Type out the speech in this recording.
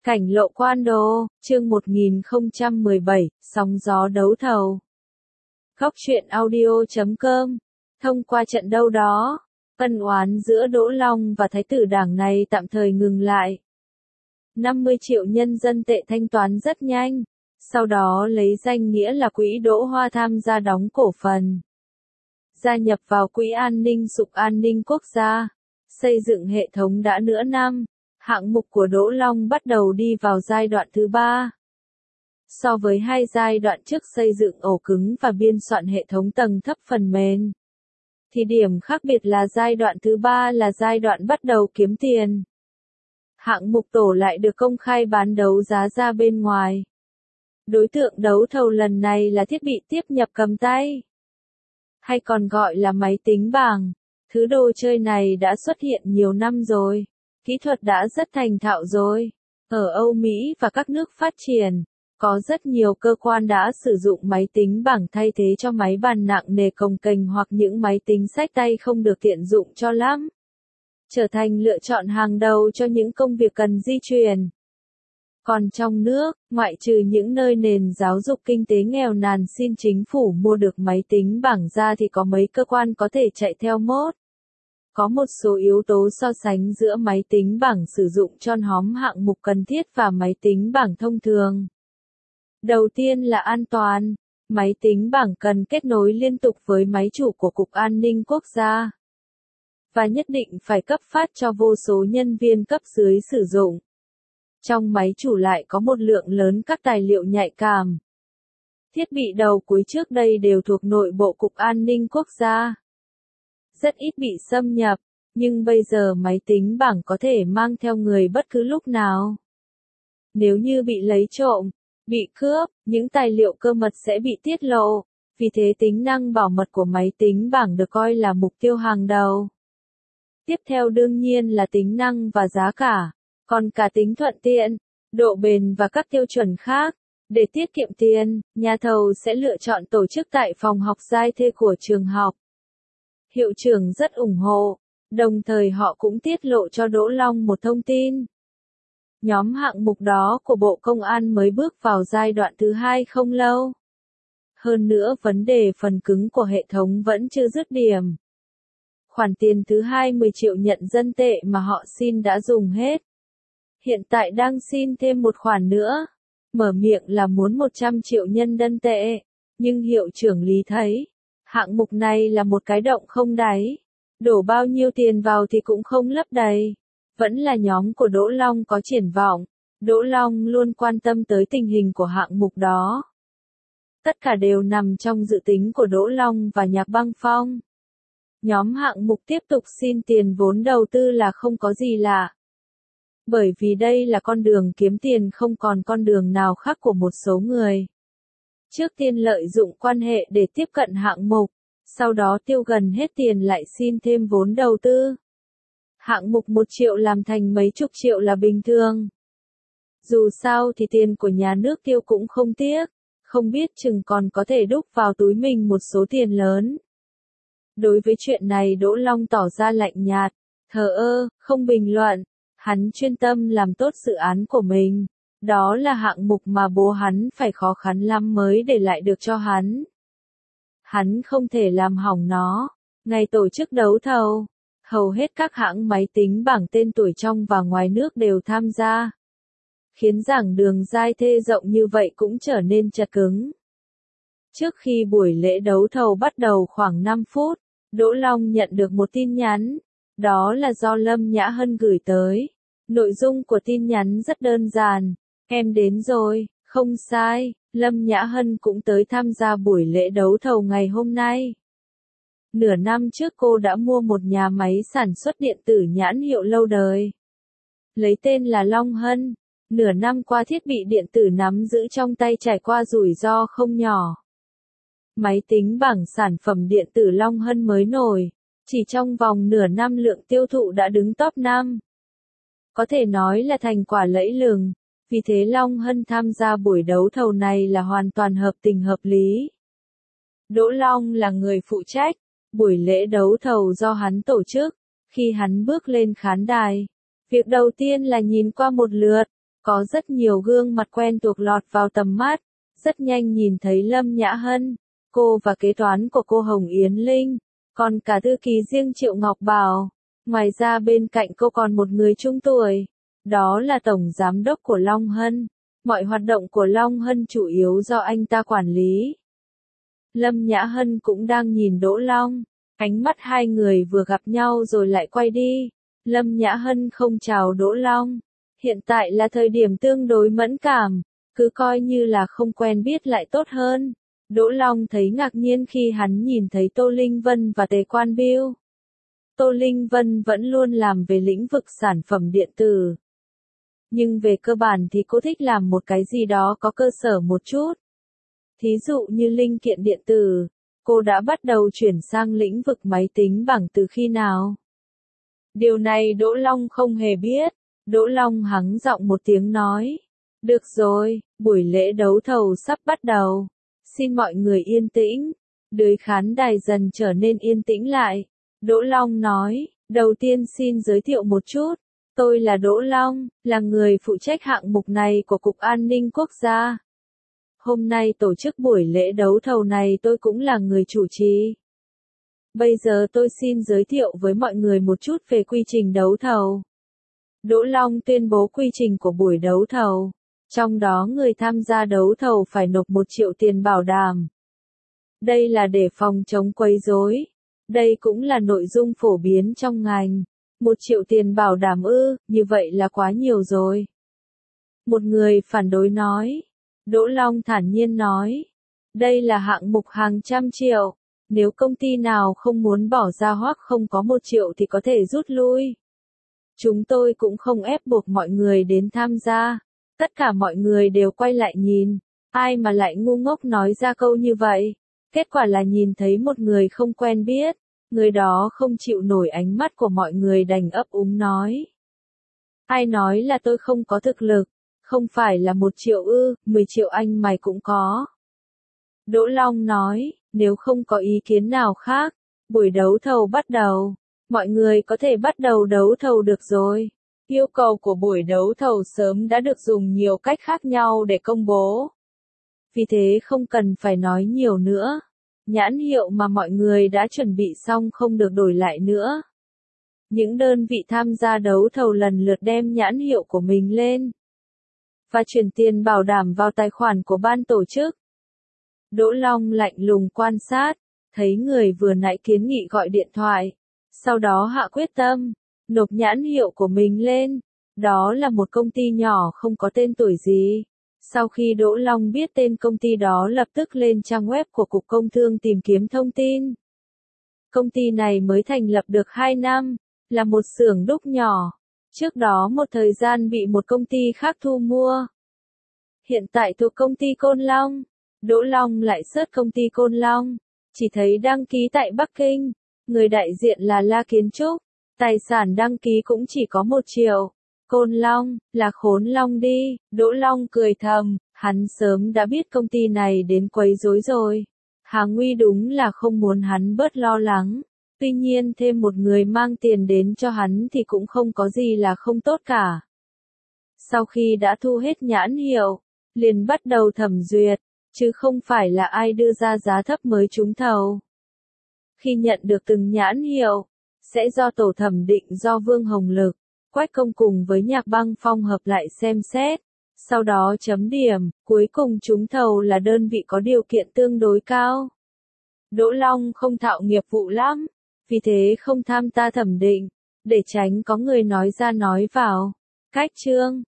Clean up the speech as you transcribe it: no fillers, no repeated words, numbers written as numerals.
Cảnh lộ quan đô, chương 1017, sóng gió đấu thầu. Góc truyện audio.com. Thông qua trận đấu đó, ân oán giữa Đỗ Long và Thái tử Đảng này tạm thời ngừng lại. 50 triệu nhân dân tệ thanh toán rất nhanh, sau đó lấy danh nghĩa là quỹ Đỗ Hoa tham gia đóng cổ phần. Gia nhập vào Quỹ An ninh Sục An ninh Quốc gia, xây dựng hệ thống đã nửa năm. Hạng mục của Đỗ Long bắt đầu đi vào giai đoạn thứ 3. So với hai giai đoạn trước xây dựng ổ cứng và biên soạn hệ thống tầng thấp phần mềm, thì điểm khác biệt là giai đoạn thứ 3 là giai đoạn bắt đầu kiếm tiền. Hạng mục tổ lại được công khai bán đấu giá ra bên ngoài. Đối tượng đấu thầu lần này là thiết bị tiếp nhập cầm tay, hay còn gọi là máy tính bảng. Thứ đồ chơi này đã xuất hiện nhiều năm rồi. Kỹ thuật đã rất thành thạo rồi. Ở Âu Mỹ và các nước phát triển, có rất nhiều cơ quan đã sử dụng máy tính bảng thay thế cho máy bàn nặng nề cồng kềnh hoặc những máy tính xách tay không được tiện dụng cho lắm. Trở thành lựa chọn hàng đầu cho những công việc cần di chuyển. Còn trong nước, ngoại trừ những nơi nền giáo dục kinh tế nghèo nàn xin chính phủ mua được máy tính bảng ra thì có mấy cơ quan có thể chạy theo mốt. Có một số yếu tố so sánh giữa máy tính bảng sử dụng cho nhóm hạng mục cần thiết và máy tính bảng thông thường. Đầu tiên là an toàn. Máy tính bảng cần kết nối liên tục với máy chủ của Cục An ninh Quốc gia. Và nhất định phải cấp phát cho vô số nhân viên cấp dưới sử dụng. Trong máy chủ lại có một lượng lớn các tài liệu nhạy cảm. Thiết bị đầu cuối trước đây đều thuộc nội bộ Cục An ninh Quốc gia. Rất ít bị xâm nhập, nhưng bây giờ máy tính bảng có thể mang theo người bất cứ lúc nào. Nếu như bị lấy trộm, bị cướp, những tài liệu cơ mật sẽ bị tiết lộ, vì thế tính năng bảo mật của máy tính bảng được coi là mục tiêu hàng đầu. Tiếp theo đương nhiên là tính năng và giá cả, còn cả tính thuận tiện, độ bền và các tiêu chuẩn khác. Để tiết kiệm tiền, nhà thầu sẽ lựa chọn tổ chức tại phòng học giai thê của trường học. Hiệu trưởng rất ủng hộ, đồng thời họ cũng tiết lộ cho Đỗ Long một thông tin. Nhóm hạng mục đó của Bộ Công an mới bước vào giai đoạn thứ 2 không lâu. Hơn nữa vấn đề phần cứng của hệ thống vẫn chưa dứt điểm. Khoản tiền thứ 20 triệu nhận dân tệ mà họ xin đã dùng hết. Hiện tại đang xin thêm một khoản nữa. Mở miệng là muốn 100 triệu nhân dân tệ. Nhưng hiệu trưởng Lý thấy, hạng mục này là một cái động không đáy. Đổ bao nhiêu tiền vào thì cũng không lấp đầy. Vẫn là nhóm của Đỗ Long có triển vọng. Đỗ Long luôn quan tâm tới tình hình của hạng mục đó. Tất cả đều nằm trong dự tính của Đỗ Long và Nhạc Băng Phong. Nhóm hạng mục tiếp tục xin tiền vốn đầu tư là không có gì lạ. Bởi vì đây là con đường kiếm tiền không còn con đường nào khác của một số người. Trước tiên lợi dụng quan hệ để tiếp cận hạng mục, sau đó tiêu gần hết tiền lại xin thêm vốn đầu tư. Hạng mục 1 triệu làm thành mấy chục triệu là bình thường. Dù sao thì tiền của nhà nước tiêu cũng không tiếc, không biết chừng còn có thể đúc vào túi mình một số tiền lớn. Đối với chuyện này Đỗ Long tỏ ra lạnh nhạt, thờ ơ, không bình luận. Hắn chuyên tâm làm tốt dự án của mình. Đó là hạng mục mà bố hắn phải khó khăn lắm mới để lại được cho hắn. Hắn không thể làm hỏng nó. Ngày tổ chức đấu thầu, hầu hết các hãng máy tính bảng tên tuổi trong và ngoài nước đều tham gia. Khiến giảng đường giai thê rộng như vậy cũng trở nên chật cứng. Trước khi buổi lễ đấu thầu bắt đầu khoảng 5 phút, Đỗ Long nhận được một tin nhắn. Đó là do Lâm Nhã Hân gửi tới. Nội dung của tin nhắn rất đơn giản. Em đến rồi, không sai, Lâm Nhã Hân cũng tới tham gia buổi lễ đấu thầu ngày hôm nay. Nửa năm trước cô đã mua một nhà máy sản xuất điện tử nhãn hiệu lâu đời. Lấy tên là Long Hân. Nửa năm qua thiết bị điện tử nắm giữ trong tay trải qua rủi ro không nhỏ. Máy tính bảng sản phẩm điện tử Long Hân mới nổi. Chỉ trong vòng nửa năm lượng tiêu thụ đã đứng top 5. Có thể nói là thành quả lẫy lừng, vì thế Long Hân tham gia buổi đấu thầu này là hoàn toàn hợp tình hợp lý. Đỗ Long là người phụ trách, buổi lễ đấu thầu do hắn tổ chức. Khi hắn bước lên khán đài, việc đầu tiên là nhìn qua một lượt, Có rất nhiều gương mặt quen thuộc lọt vào tầm mắt, rất nhanh nhìn thấy Lâm Nhã Hân, cô và kế toán của cô Hồng Yến Linh, còn cả thư ký riêng Triệu Ngọc Bảo. Ngoài ra bên cạnh cô còn một người trung tuổi, đó là Tổng Giám đốc của Long Hân. Mọi hoạt động của Long Hân chủ yếu do anh ta quản lý. Lâm Nhã Hân cũng đang nhìn Đỗ Long, ánh mắt hai người vừa gặp nhau rồi lại quay đi. Lâm Nhã Hân không chào Đỗ Long. Hiện tại là thời điểm tương đối mẫn cảm, cứ coi như là không quen biết lại tốt hơn. Đỗ Long thấy ngạc nhiên khi hắn nhìn thấy Tô Linh Vân và Tề Quan Biêu. Tô Linh Vân vẫn luôn làm về lĩnh vực sản phẩm điện tử. Nhưng về cơ bản thì cô thích làm một cái gì đó có cơ sở một chút. Thí dụ như linh kiện điện tử, cô đã bắt đầu chuyển sang lĩnh vực máy tính bảng từ khi nào? Điều này Đỗ Long không hề biết. Đỗ Long hắng giọng một tiếng nói. Được rồi, buổi lễ đấu thầu sắp bắt đầu. Xin mọi người yên tĩnh. Dưới khán đài dần trở nên yên tĩnh lại. Đỗ Long nói, đầu tiên xin giới thiệu một chút. Tôi là Đỗ Long, là người phụ trách hạng mục này của Cục An ninh Quốc gia. Hôm nay tổ chức buổi lễ đấu thầu này tôi cũng là người chủ trì. Bây giờ tôi xin giới thiệu với mọi người một chút về quy trình đấu thầu. Đỗ Long tuyên bố quy trình của buổi đấu thầu. Trong đó người tham gia đấu thầu phải nộp 1 triệu tiền bảo đảm. Đây là để phòng chống quấy rối. Đây cũng là nội dung phổ biến trong ngành. 1 triệu tiền bảo đảm ư, như vậy là quá nhiều rồi. Một người phản đối nói. Đỗ Long thản nhiên nói. Đây là hạng mục hàng trăm triệu. Nếu công ty nào không muốn bỏ ra hoặc không có 1 triệu thì có thể rút lui. Chúng tôi cũng không ép buộc mọi người đến tham gia. Tất cả mọi người đều quay lại nhìn. Ai mà lại ngu ngốc nói ra câu như vậy. Kết quả là nhìn thấy một người không quen biết. Người đó không chịu nổi ánh mắt của mọi người đành ấp úng nói. Ai nói là tôi không có thực lực. Không phải là 1 triệu ư, 10 triệu anh mày cũng có. Đỗ Long nói, nếu không có ý kiến nào khác, buổi đấu thầu bắt đầu. Mọi người có thể bắt đầu đấu thầu được rồi. Yêu cầu của buổi đấu thầu sớm đã được dùng nhiều cách khác nhau để công bố. Vì thế không cần phải nói nhiều nữa. Nhãn hiệu mà mọi người đã chuẩn bị xong không được đổi lại nữa. Những đơn vị tham gia đấu thầu lần lượt đem nhãn hiệu của mình lên và chuyển tiền bảo đảm vào tài khoản của ban tổ chức. Đỗ Long lạnh lùng quan sát, thấy người vừa nãy kiến nghị gọi điện thoại, sau đó hạ quyết tâm, nộp nhãn hiệu của mình lên. Đó là một công ty nhỏ không có tên tuổi gì. Sau khi Đỗ Long biết tên công ty đó lập tức lên trang web của Cục Công Thương tìm kiếm thông tin. Công ty này mới thành lập được 2 năm, là một xưởng đúc nhỏ. Trước đó một thời gian bị một công ty khác thu mua. Hiện tại thuộc công ty Côn Long. Đỗ Long lại search công ty Côn Long. Chỉ thấy đăng ký tại Bắc Kinh. Người đại diện là La Kiến Trúc. Tài sản đăng ký cũng chỉ có 1 triệu. Côn Long, là Khốn Long đi. Đỗ Long cười thầm. Hắn sớm đã biết công ty này đến quấy rối rồi. Hà Nguy đúng là không muốn hắn bớt lo lắng. Tuy nhiên thêm một người mang tiền đến cho hắn thì cũng không có gì là không tốt cả. Sau khi đã thu hết nhãn hiệu, liền bắt đầu thẩm duyệt, chứ không phải là ai đưa ra giá thấp mới trúng thầu. Khi nhận được từng nhãn hiệu, sẽ do tổ thẩm định do Vương Hồng Lực, Quách Công cùng với Nhạc Băng Phong hợp lại xem xét, sau đó chấm điểm, cuối cùng trúng thầu là đơn vị có điều kiện tương đối cao. Đỗ Long không thạo nghiệp vụ lắm, vì thế không tham gia thẩm định, để tránh có người nói ra nói vào. Cách chương